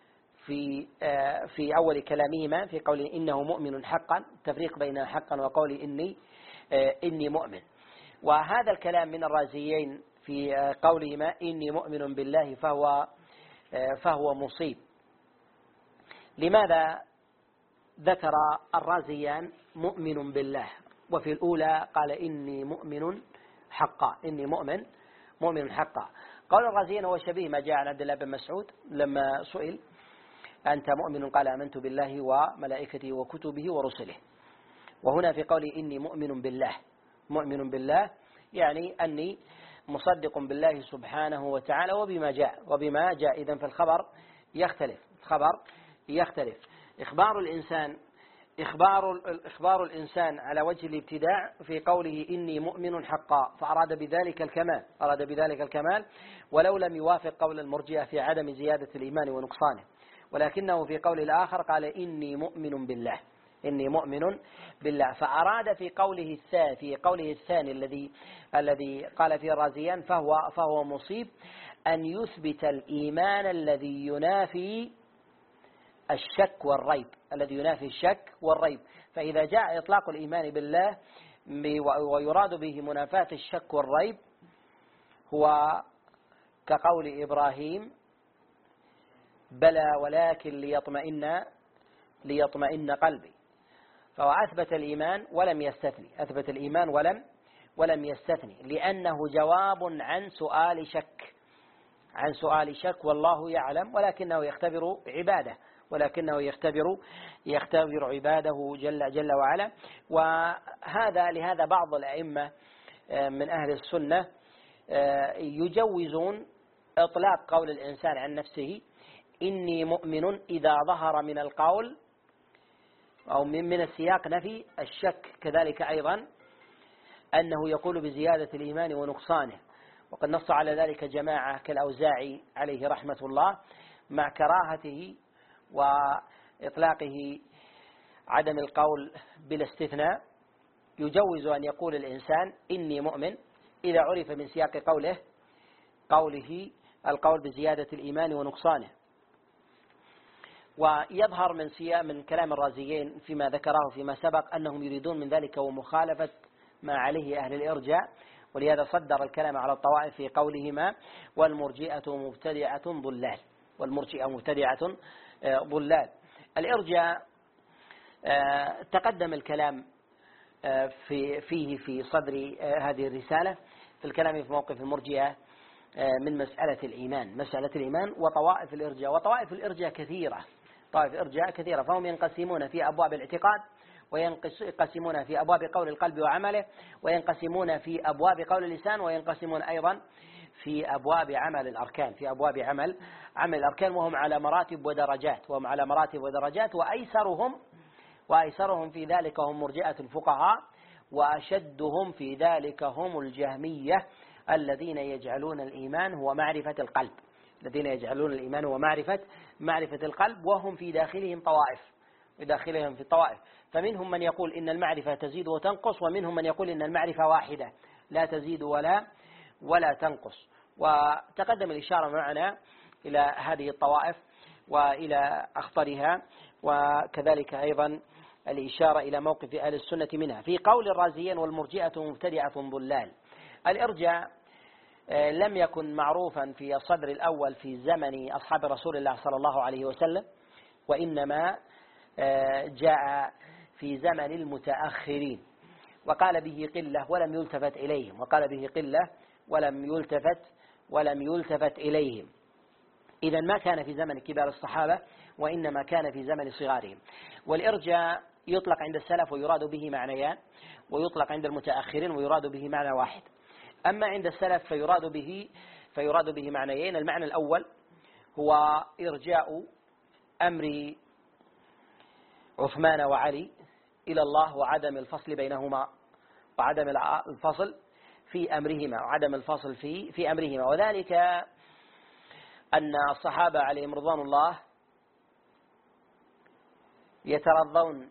في أول كلامهما في قول إنه مؤمن حقا، تفريق بين حقا وقول إني مؤمن. وهذا الكلام من الرازيين في قولهما إني مؤمن بالله فهو مصيب. لماذا ذكر الرازيان مؤمن بالله، وفي الأولى قال إني مؤمن حقا، إني مؤمن حقا؟ قول الرازيين هو شبيه ما جاء عن عبد الله بن مسعود لما سئل أنت مؤمن؟ قال آمنت بالله وملائكته وكتبه ورسله. وهنا في قوله إني مؤمن بالله يعني أني مصدق بالله سبحانه وتعالى وبما جاء إذن فالخبر يختلف. إخبار الإنسان على وجه الابتداع في قوله إني مؤمن حقا، فأراد بذلك الكمال ولو لم يوافق قول المرجئة في عدم زيادة الإيمان ونقصانه، ولكنه في قول الآخر قال إني مؤمن بالله، فأراد في قوله الثاني الذي قال فيه الرازيان فهو مصيب أن يثبت الإيمان الذي ينافي الشك والريب. فإذا جاء إطلاق الإيمان بالله ويراد به منافاة الشك والريب هو كقول إبراهيم بلى ولكن ليطمئن قلبي، فهو أثبت الإيمان ولم يستثني لأنه جواب عن سؤال شك والله يعلم، ولكنه يختبر عباده جل وعلا. لهذا بعض الأئمة من أهل السنة يجوزون إطلاق قول الإنسان عن نفسه إني مؤمن إذا ظهر من القول أو من السياق نفي الشك، كذلك أيضا أنه يقول بزيادة الإيمان ونقصانه، وقد نص على ذلك جماعة كالأوزاعي عليه رحمة الله، مع كراهته وإطلاقه عدم القول بلا استثناء. يجوز أن يقول الإنسان إني مؤمن إذا عرف من سياق قوله القول بزيادة الإيمان ونقصانه. ويظهر من كلام الرازيين فيما ذكره فيما سبق أنهم يريدون من ذلك ومخالفة ما عليه أهل الإرجاء، ولهذا صدر الكلام على الطوائف في قولهما والمرجئة مبتدعة ضلال. الإرجاء تقدم الكلام فيه في صدر هذه الرسالة في الكلام في موقف المرجئة من مسألة الإيمان وطوائف الإرجاء كثيرة، فهم ينقسمون في أبواب الاعتقاد، وينقسمون في أبواب قول القلب وعمله، وينقسمون في أبواب قول اللسان، وينقسمون أيضا في أبواب عمل الأركان، وهم على مراتب ودرجات، وأيسرهم في ذلك هم مرجئة الفقهاء، وأشدهم في ذلك هم الجهمية الذين يجعلون الإيمان هو معرفة القلب، وهم في داخلهم طوائف. فمنهم من يقول إن المعرفة تزيد وتنقص، ومنهم من يقول إن المعرفة واحدة لا تزيد ولا تنقص. وتقدم الإشارة معنا إلى هذه الطوائف وإلى أخطرها، وكذلك أيضا الإشارة إلى موقف أهل السنة منها. في قول الرازيين والمرجئة مبتدعة ضلال، الإرجاء لم يكن معروفا في الصدر الأول في زمن أصحاب رسول الله صلى الله عليه وسلم، وإنما جاء في زمن المتأخرين، وقال به قلة ولم يلتفت إليهم. إذن ما كان في زمن كبار الصحابة، وإنما كان في زمن صغارهم. والإرجاء يطلق عند السلف ويراد به معنيان، ويطلق عند المتأخرين ويراد به معنى واحد. أما عند السلف فيراد به معنيين. المعنى الأول هو إرجاء أمر عثمان وعلي إلى الله، وعدم الفصل بينهما، وعدم الفصل في أمرهما، وذلك أن الصحابة عليهم رضوان الله يترضون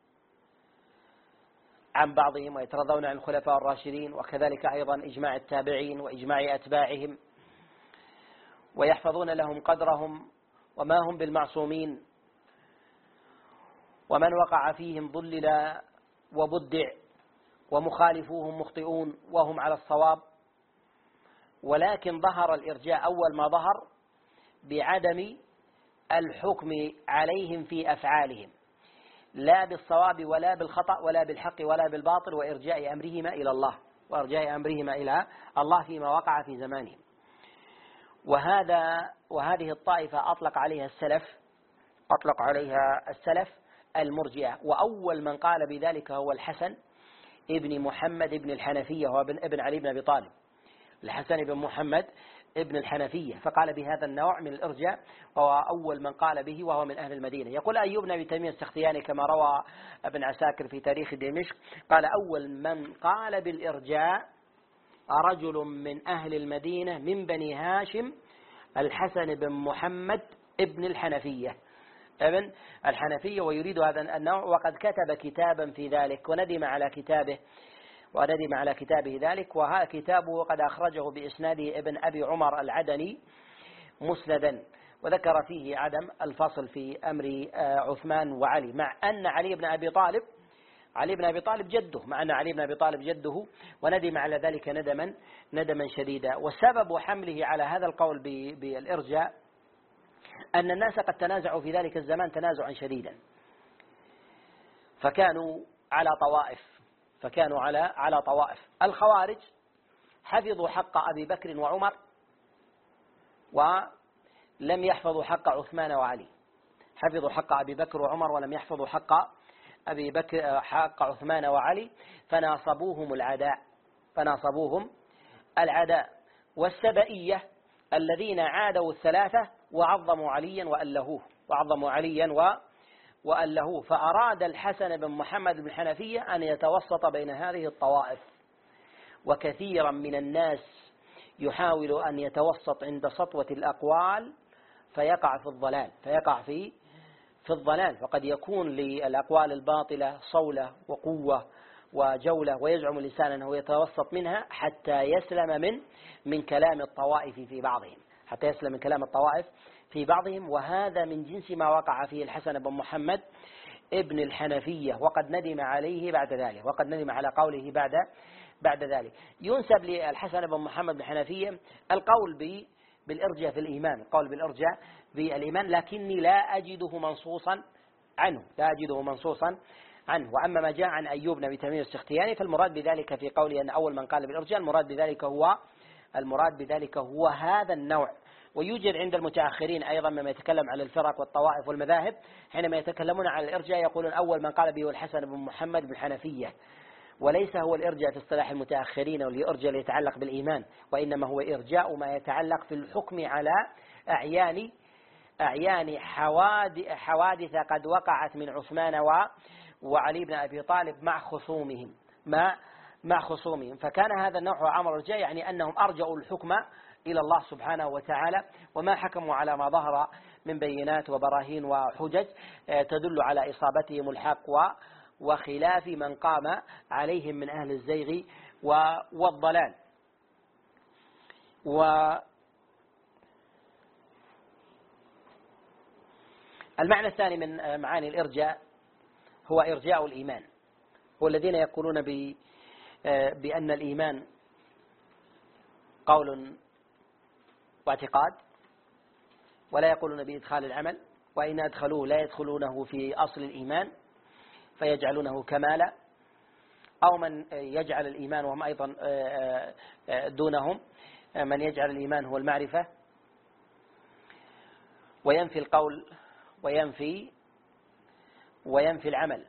عن بعضهم ويترضون عن الخلفاء الراشدين، وكذلك أيضا إجماع التابعين وإجماع أتباعهم، ويحفظون لهم قدرهم، وما هم بالمعصومين، ومن وقع فيهم ضلل وبدع، ومخالفوهم مخطئون وهم على الصواب، ولكن ظهر الإرجاء أول ما ظهر بعدم الحكم عليهم في أفعالهم، لا بالصواب ولا بالخطأ ولا بالحق ولا بالباطل، وإرجاء أمرهما إلى الله، وإرجاء أمرهما إلى الله فيما وقع في زمانهم. وهذه الطائفة أطلق عليها السلف المرجئة، وأول من قال بذلك هو الحسن ابن محمد ابن الحنفية، هو ابن علي بن أبي طالب، الحسن بن محمد ابن الحنفية، فقال بهذا النوع من الإرجاء، وهو أول من قال به، وهو من أهل المدينة. يقول أيوب بن أبي تميم السختياني كما روى ابن عساكر في تاريخ دمشق، قال أول من قال بالإرجاء رجل من أهل المدينة من بني هاشم، الحسن بن محمد ابن الحنفية، ابن الحنفية، ويريد هذا النوع، وقد كتب كتابا في ذلك وندم على كتابه ذلك، وهذا كتابه قد أخرجه بإسناده ابن أبي عمر العدني مسندا، وذكر فيه عدم الفصل في أمر عثمان وعلي، مع أن علي بن أبي طالب جده، وندم على ذلك ندما شديدا. وسبب حمله على هذا القول بالإرجاء أن الناس قد تنازعوا في ذلك الزمان تنازعا شديدا، فكانوا على طوائف. الخوارج حفظوا حق أبي بكر وعمر، ولم يحفظوا حق عثمان وعلي، حفظوا حق أبي بكر وعمر ولم يحفظوا حق عثمان وعلي، فناصبوهم العداء. والسبئية الذين عادوا الثلاثة وعظموا عليا وألهوه، فأراد الحسن بن محمد بن الحنفية أن يتوسط بين هذه الطوائف، وكثيرا من الناس يحاول أن يتوسط عند سطوة الأقوال فيقع في الضلال، فقد يكون للأقوال الباطلة صولة وقوة وجولة، ويزعم الإنسان أنه يتوسط منها حتى يسلم من كلام الطوائف في بعضهم، وهذا من جنس ما وقع فيه الحسن بن محمد ابن الحنفية، وقد ندم عليه بعد ذلك، وقد ندم على قوله بعد ذلك. ينسب للحسن بن محمد بن الحنفية القول بالإرجاء في الإيمان، لكني لا أجده منصوصا عنه. وأما ما جاء عن أيوب بن أبي تميم السختياني فالمراد بذلك في قوله أن أول من قال بالإرجاء المراد بذلك هو هذا النوع. ويوجد عند المتأخرين أيضا مما يتكلم على الفرق والطوائف والمذاهب، حينما يتكلمون عن الإرجاء يقولون أول من قال به الحسن بن محمد بن الحنفية، وليس هو الإرجاء في اصطلاح المتأخرين والإرجاء اللي يتعلق بالإيمان، وإنما هو إرجاء ما يتعلق في الحكم على أعيان حوادث قد وقعت من عثمان وعلي بن أبي طالب مع خصومهم. فكان هذا النوع عمل الإرجاء، يعني أنهم أرجعوا الحكم إلى الله سبحانه وتعالى، وما حكموا على ما ظهر من بينات وبراهين وحجج تدل على إصابتهم الحق وخلاف من قام عليهم من أهل الزيغ والضلال. المعنى الثاني من معاني الإرجاء هو إرجاء الإيمان، والذين يقولون بأن الإيمان قول واعتقاد، ولا يقولون بإدخال العمل، وإن أدخلوه لا يدخلونه في أصل الإيمان فيجعلونه كمالا، أو من يجعل الإيمان وهم أيضا دونهم، من يجعل الإيمان هو المعرفة، وينفي القول وينفي العمل،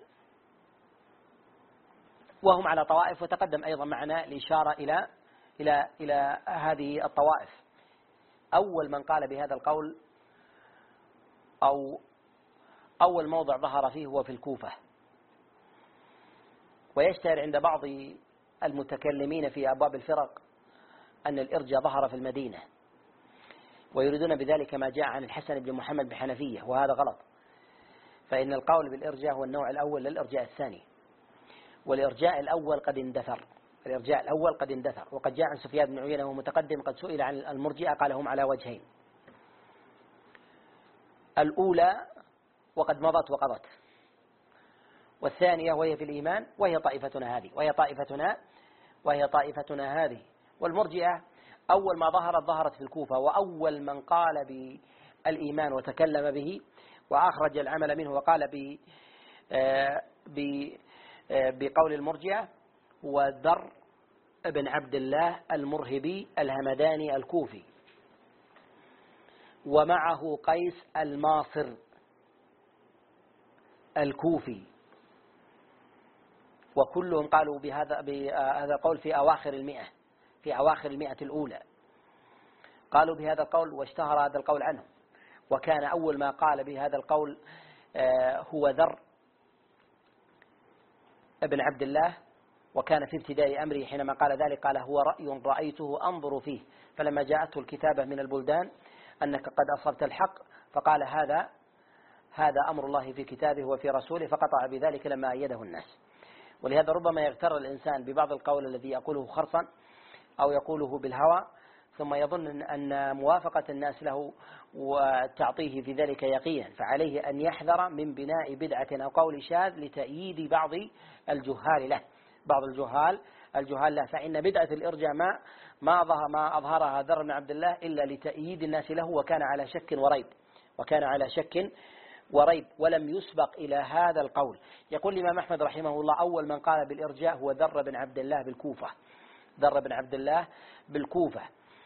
وهم على طوائف. وتقدم أيضا معنا الإشارة إلى هذه الطوائف. أول من قال بهذا القول أو أول موضع ظهر فيه هو في الكوفة، ويشتهر عند بعض المتكلمين في أبواب الفرق أن الإرجاء ظهر في المدينة، ويريدون بذلك ما جاء عن الحسن بن محمد بن حنفية، وهذا غلط، فإن القول بالإرجاء هو النوع الأول للإرجاء الثاني، والإرجاء الأول قد اندثر. وقد جاء عن سفيان بن عيينة وهو متقدم قد سئل عن المرجئة قال هم على وجهين: الأولى وقد مضت وقضت، والثانية وهي في الإيمان وهي طائفتنا هذه. والمرجئة أول ما ظهرت في الكوفة، وأول من قال بالإيمان وتكلم به وأخرج العمل منه وقال بقول المرجئة هو ذر بن عبد الله المرهبي الهمداني الكوفي، ومعه قيس الماصر الكوفي، وكلهم قالوا بهذا القول في أواخر المئة الأولى، قالوا بهذا القول واشتهر هذا القول عنه. وكان أول ما قال بهذا القول هو ذر ابن عبد الله، وكان في ابتداء أمره حينما قال ذلك قال هو رأي رأيته أنظر فيه، فلما جاءته الكتابة من البلدان أنك قد أصبت الحق فقال هذا أمر الله في كتابه وفي رسوله، فقطع بذلك لما أيده الناس. ولهذا ربما يغتر الإنسان ببعض القول الذي يقوله خرصا أو يقوله بالهوى، ثم يظن أن موافقة الناس له وتعطيه في ذلك يقينا، فعليه أن يحذر من بناء بدعة أو قول شاذ لتأييد بعض الجهال له، فإن بدعة الإرجاء ما أظهرها ذر بن عبد الله إلا لتأييد الناس له، وكان على شك وريب ولم يسبق إلى هذا القول. يقول الإمام أحمد رحمه الله أول من قال بالإرجاء هو ذر بن عبد الله بالكوفة.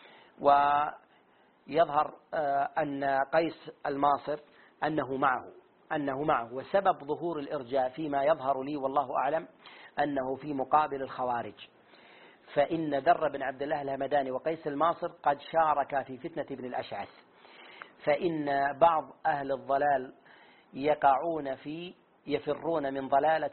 ويظهر أن قيس الماصر أنه معه. وسبب ظهور الإرجاء فيما يظهر لي والله أعلم أنه في مقابل الخوارج، فإن ذر بن عبد الله الهمداني وقيس الماصر قد شاركا في فتنة ابن الأشعث، فإن بعض أهل الضلال يفرون من ضلالة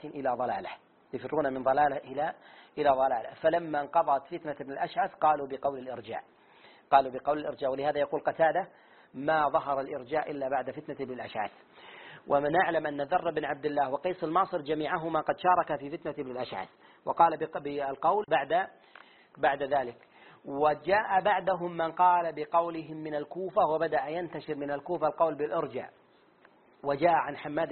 إلى ضلالة، فلما انقضت فتنة ابن الأشعث قالوا بقول الإرجاء. ولهذا يقول قتادة ما ظهر الإرجاء إلا بعد فتنة ابن الأشعث. ونعلم أن ذر بن عبد الله وقيس الماصر جميعهما قد شارك في فتنة ابن الأشعث، وقال بالقول بعد ذلك. وجاء بعدهم من قال بقولهم من الكوفة، وبدأ ينتشر من الكوفة القول بالإرجاء. وجاء عن حماد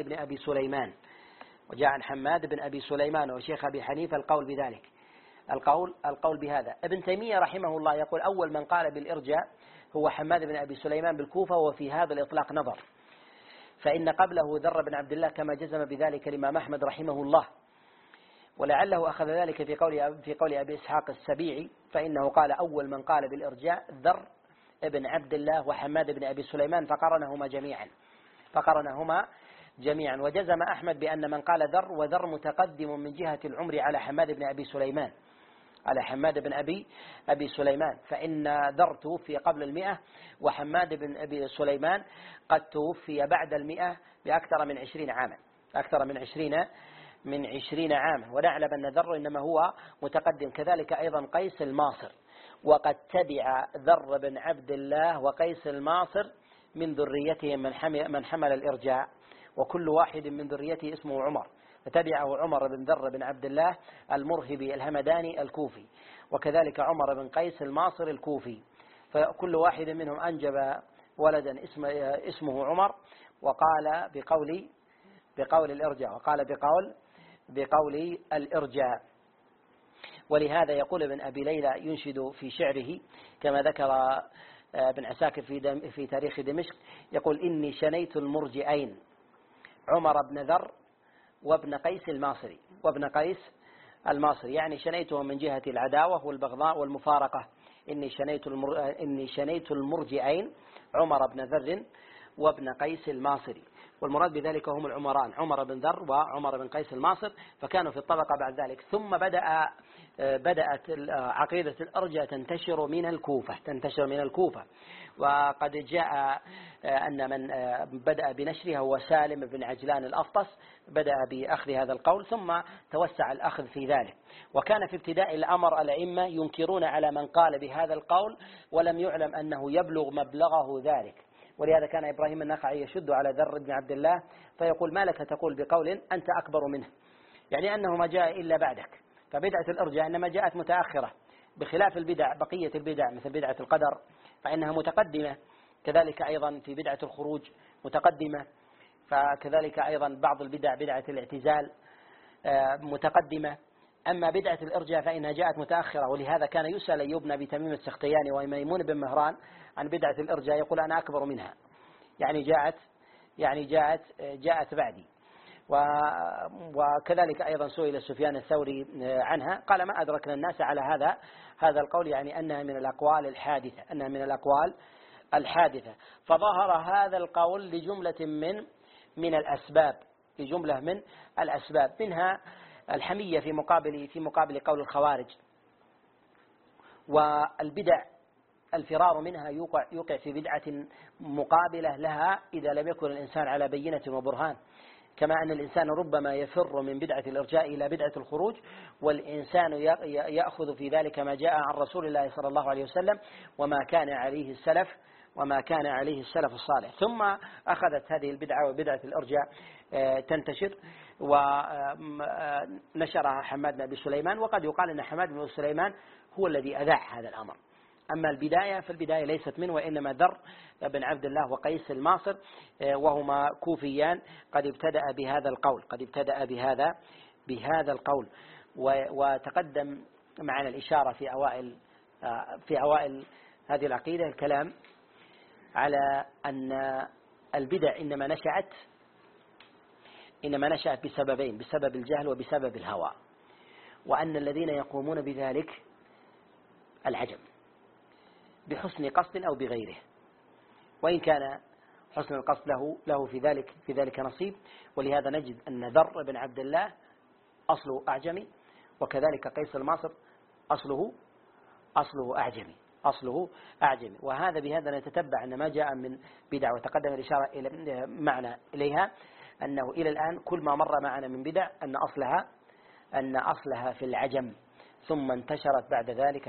بن أبي سليمان وشيخ أبي حنيفة القول بذلك، القول بهذا. ابن تيمية رحمه الله يقول أول من قال بالإرجاء هو حماد بن أبي سليمان بالكوفة، وفي هذا الإطلاق نظر، فإن قبله ذر بن عبد الله كما جزم بذلك الإمام أحمد رحمه الله، ولعله أخذ ذلك في قول أبي إسحاق السبيعي، فإنه قال أول من قال بالإرجاء ذر بن عبد الله وحماد بن أبي سليمان فقرنهما جميعا. وجزم أحمد بأن من قال ذر، وذر متقدم من جهة العمر على حماد بن أبي سليمان، فإن ذر توفي قبل 100، وحماد بن أبي سليمان قد توفي بعد 100 بأكثر من 20 عاما. ونعلم أن ذر إنما هو متقدم. كذلك أيضا قيس الماصر، وقد تبع ذر بن عبد الله وقيس الماصر من ذريتهم من حمل الإرجاء، وكل واحد من ذريته اسمه عمر، فتبعه عمر بن ذر بن عبد الله المرهبي الهمداني الكوفي، وكذلك عمر بن قيس الماصر الكوفي، فكل واحد منهم أنجب ولدا اسمه عمر، وقال بقول الإرجاء. ولهذا يقول ابن أبي ليلى ينشد في شعره كما ذكر ابن عساكر في تاريخ دمشق، يقول إني شنيت المرجئين عمر بن ذر وابن قيس الماصري، يعني شنيتهم من جهة العداوة والبغضاء والمفارقة. إني شنيت المرجئين عمر بن ذر وابن قيس الماصري، والمراد بذلك هم العمران عمر بن ذر وعمر بن قيس الماصر، فكانوا في الطبقة بعد ذلك. ثم بدأت عقيدة الأرجاء تنتشر من الكوفة، وقد جاء أن من بدأ بنشرها هو سالم بن عجلان الأفطس، بدأ بأخذ هذا القول ثم توسع الأخذ في ذلك. وكان في ابتداء الأمر الأئمة ينكرون على من قال بهذا القول، ولم يعلم أنه يبلغ مبلغه ذلك. ولهذا كان إبراهيم النخعي يشد على ذر بن عبد الله فيقول ما لك تقول بقول أنت أكبر منه، يعني أنه ما جاء إلا بعدك. فبدعة الإرجاء إنما جاءت متأخرة، بخلاف بقية البدع مثل بدعة القدر فإنها متقدمة، كذلك أيضا في بدعة الخروج متقدمة، فكذلك أيضا بعض البدع بدعة الاعتزال متقدمة. أما بدعة الإرجاء فإنها جاءت متأخرة، ولهذا كان يسأل أيوب بن أبي تميم السختياني وميمون بن مهران عن بدعة الإرجاء يقول أنا أكبر منها، يعني جاءت بعدي. وكذلك أيضا سئل سفيان الثوري عنها قال ما أدركنا الناس على هذا القول، يعني أنها من الأقوال الحادثة. فظهر هذا القول لجملة من الأسباب، منها الحمية في مقابل قول الخوارج، والبدع الفرار منها يوقع في بدعة مقابلة لها إذا لم يكن الإنسان على بينة وبرهان، كما أن الإنسان ربما يفر من بدعة الإرجاء إلى بدعة الخروج، والإنسان يأخذ في ذلك ما جاء عن رسول الله صلى الله عليه وسلم وما كان عليه السلف الصالح. ثم أخذت هذه البدعة وبدعة الإرجاء تنتشر، ونشرها حماد بن أبي سليمان، وقد يقال أن حماد بن أبي سليمان هو الذي أذاع هذا الأمر. أما البداية فالبداية ليست منه، وإنما ذر بن عبد الله وقيس الماصر، وهما كوفيان، قد ابتدأ بهذا القول. وتقدم معنا الإشارة في أوائل هذه العقيدة الكلام على أن البدع إنما نشأت بسببين: بسبب الجهل وبسبب الهوى، وأن الذين يقومون بذلك العجم بحسن قصد أو بغيره، وإن كان حسن القصد له في ذلك نصيب. ولهذا نجد أن ذر بن عبد الله أصله أعجمي، وكذلك قيس الماصر أصله أعجمي. بهذا نتتبع أن ما جاء من بدع، وتقدم الإشارة إليها أنه إلى الآن كل ما مر معنا من بدع أن أصلها في العجم، ثم انتشرت بعد ذلك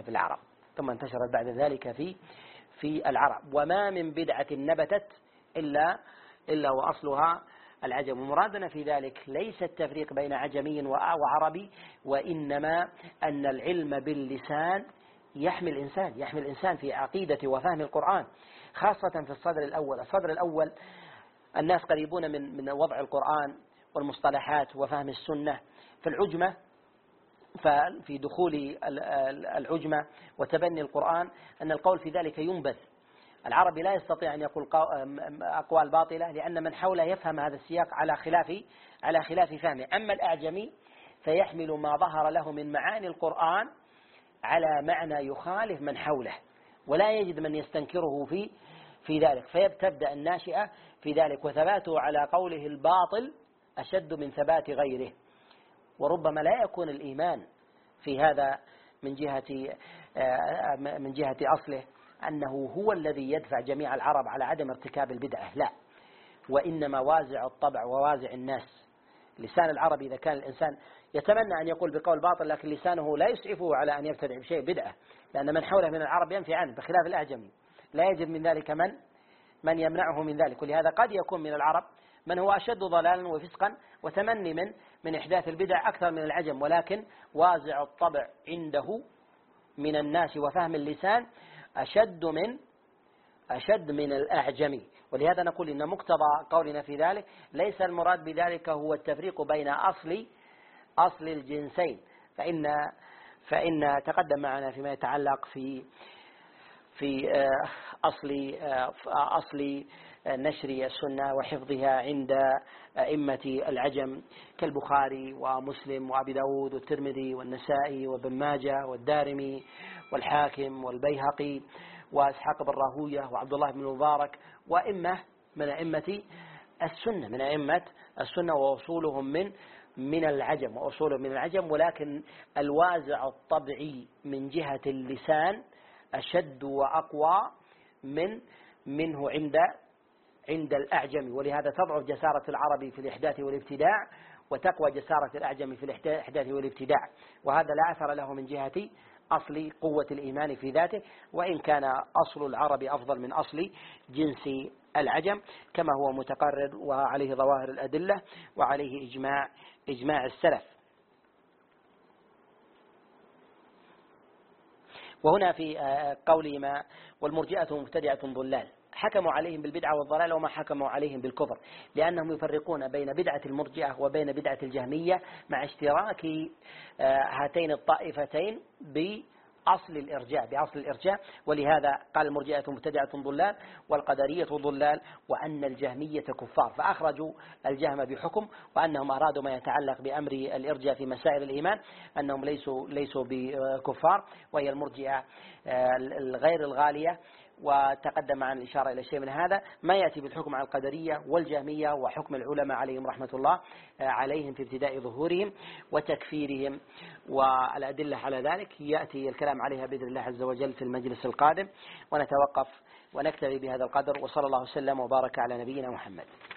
في العرب. وما من بدعة نبتت إلا وأصلها العجم. ومرادنا في ذلك ليس التفريق بين عجمي وعربي، وإنما أن العلم باللسان يحمي الإنسان في عقيدة وفهم القرآن، خاصة في الصدر الأول الناس قريبون من وضع القرآن والمصطلحات وفهم السنة. فالعجمة، في دخول العجمة وتبني القرآن، أن القول في ذلك ينبذ. العربي لا يستطيع أن يقول أقوال باطلة، لأن من حوله يفهم هذا السياق على خلاف فهمه. أما الأعجمي فيحمل ما ظهر له من معاني القرآن على معنى يخالف من حوله، ولا يجد من يستنكره في ذلك، فيبتدأ الناشئة في ذلك، وثباته على قوله الباطل أشد من ثبات غيره. وربما لا يكون الإيمان في هذا من جهة أصله أنه هو الذي يدفع جميع العرب على عدم ارتكاب البدعة، لا، وإنما وازع الطبع ووازع الناس. لسان العرب إذا كان الإنسان يتمنى أن يقول بقول باطل، لكن لسانه لا يسعفه على أن يبتدع بشيء بدعة، لأن من حوله من العرب ينفي عنه، بخلاف الأعجمي لا يجد من ذلك من يمنعه من ذلك. ولهذا قد يكون من العرب من هو أشد ضلالا وفسقا وتمني من إحداث البدع أكثر من العجم، ولكن وازع الطبع عنده من الناس وفهم اللسان أشد من الأعجمي. ولهذا نقول إن مقتضى قولنا في ذلك ليس المراد بذلك هو التفريق بين أصل الجنسين، فإن تقدم معنا فيما يتعلق في أصل نشر السنة وحفظها عند أئمة العجم كالبخاري ومسلم وأبي داود والترمذي والنسائي وابن ماجه والدارمي والحاكم والبيهقي وإسحاق بن راهويه وعبد الله بن المبارك، وأئمة من أئمة السنة وأصولهم من العجم، ولكن الوازع الطبعي من جهة اللسان أشد وأقوى منه عند الأعجم. ولهذا تضعف جسارة العربي في الإحداث والابتداع، وتقوى جسارة الأعجم في الإحداث والابتداع، وهذا لا أثر له من جهة أصل قوة الإيمان في ذاته، وإن كان أصل العرب أفضل من أصل جنس العجم كما هو متقرر وعليه ظواهر الأدلة وعليه إجماع السلف. وهنا في قولهما والمرجئة مبتدعة ضلال، حكموا عليهم بالبدعة والضلال وما حكموا عليهم بالكفر، لأنهم يفرقون بين بدعة المرجئة وبين بدعة الجهمية مع اشتراك هاتين الطائفتين بأصل الإرجاء. ولهذا قال المرجئة مبتدعة ضلال والقدرية ضلال وأن الجهمية كفار، فأخرجوا الجهم بحكم، وأنهم أرادوا ما يتعلق بأمر الإرجاء في مسائل الإيمان أنهم ليسوا بكفار، وهي المرجئة الغير الغالية. وتقدم عن الإشارة إلى شيء من هذا. ما يأتي بالحكم على القدرية والجهمية وحكم العلماء عليهم رحمة الله عليهم في ابتداء ظهورهم وتكفيرهم والأدلة على ذلك يأتي الكلام عليها بإذن الله عز وجل في المجلس القادم. ونتوقف ونكتفي بهذا القدر، وصلى الله وسلم وبارك على نبينا محمد.